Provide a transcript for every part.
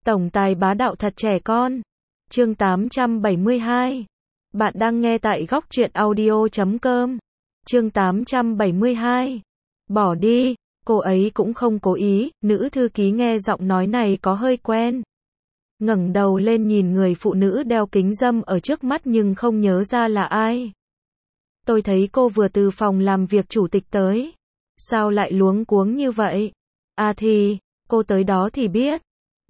Tổng tài bá đạo thật trẻ con. Chương 872. Bạn đang nghe tại góc truyện audio.com. Chương 872. Bỏ đi, cô ấy cũng không cố ý, nữ thư ký nghe giọng nói này có hơi quen. Ngẩng đầu lên nhìn người phụ nữ đeo kính râm ở trước mắt nhưng không nhớ ra là ai. Tôi thấy cô vừa từ phòng làm việc chủ tịch tới. Sao lại luống cuống như vậy? À thì, cô tới đó thì biết.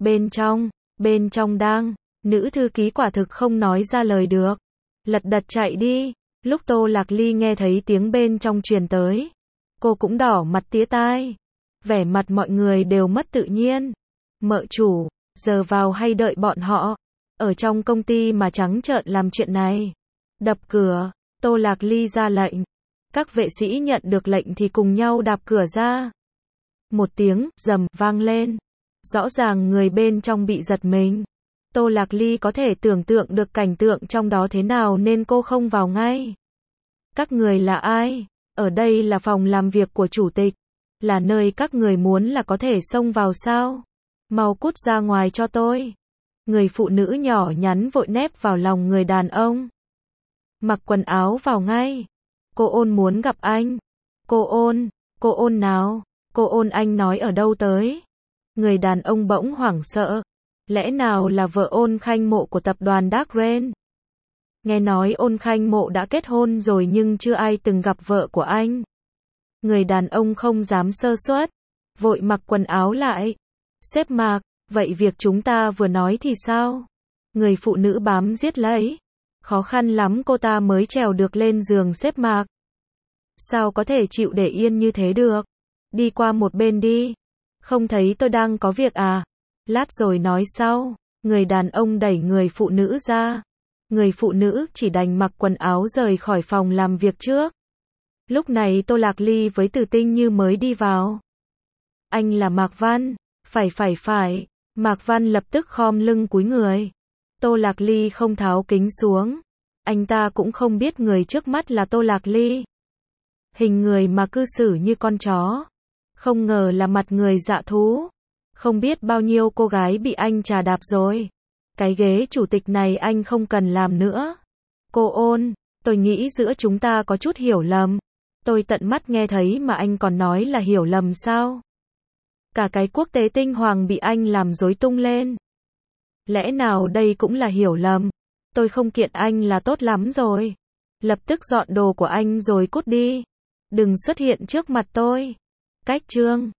Bên trong đang, nữ thư ký quả thực không nói ra lời được. Lật đật chạy đi, lúc Tô Lạc Ly nghe thấy tiếng bên trong truyền tới. Cô cũng đỏ mặt tía tai. Vẻ mặt mọi người đều mất tự nhiên. Mợ chủ, giờ vào hay đợi bọn họ? Ở trong công ty mà trắng trợn làm chuyện này. Đập cửa, Tô Lạc Ly ra lệnh. Các vệ sĩ nhận được lệnh thì cùng nhau đạp cửa ra. Một tiếng rầm vang lên. Rõ ràng người bên trong bị giật mình. Tô Lạc Ly có thể tưởng tượng được cảnh tượng trong đó thế nào nên cô không vào ngay. Các người là ai? Ở đây là phòng làm việc của chủ tịch. Là nơi các người muốn là có thể xông vào sao? Mau cút ra ngoài cho tôi. Người phụ nữ nhỏ nhắn vội nép vào lòng người đàn ông. Mặc quần áo vào ngay. Cô Ôn muốn gặp anh. Cô Ôn nào? Cô Ôn anh nói ở đâu tới? Người đàn ông bỗng hoảng sợ. Lẽ nào là vợ Ôn Khanh Mộ của tập đoàn Dark Rain? Nghe nói Ôn Khanh Mộ đã kết hôn rồi nhưng chưa ai từng gặp vợ của anh. Người đàn ông không dám sơ suất, vội mặc quần áo lại. Sếp Mạc, vậy việc chúng ta vừa nói thì sao? Người phụ nữ bám giết lấy. Khó khăn lắm cô ta mới trèo được lên giường sếp Mạc. Sao có thể chịu để yên như thế được? Đi qua một bên đi. Không thấy tôi đang có việc à? Lát rồi nói sau. Người đàn ông đẩy người phụ nữ ra. Người phụ nữ chỉ đành mặc quần áo rời khỏi phòng làm việc trước. Lúc này Tô Lạc Ly với Từ Tinh Như mới đi vào. Anh là Mạc Văn. Phải. Mạc Văn lập tức khom lưng cúi người. Tô Lạc Ly không tháo kính xuống. Anh ta cũng không biết người trước mắt là Tô Lạc Ly. Hình người mà cư xử như con chó. Không ngờ là mặt người dạ thú. Không biết bao nhiêu cô gái bị anh trà đạp rồi. Cái ghế chủ tịch này anh không cần làm nữa. Cô Ôn, tôi nghĩ giữa chúng ta có chút hiểu lầm. Tôi tận mắt nghe thấy mà anh còn nói là hiểu lầm sao? Cả cái quốc tế tinh hoàng bị anh làm rối tung lên. Lẽ nào đây cũng là hiểu lầm? Tôi không kiện anh là tốt lắm rồi. Lập tức dọn đồ của anh rồi cút đi. Đừng xuất hiện trước mặt tôi. Cách chương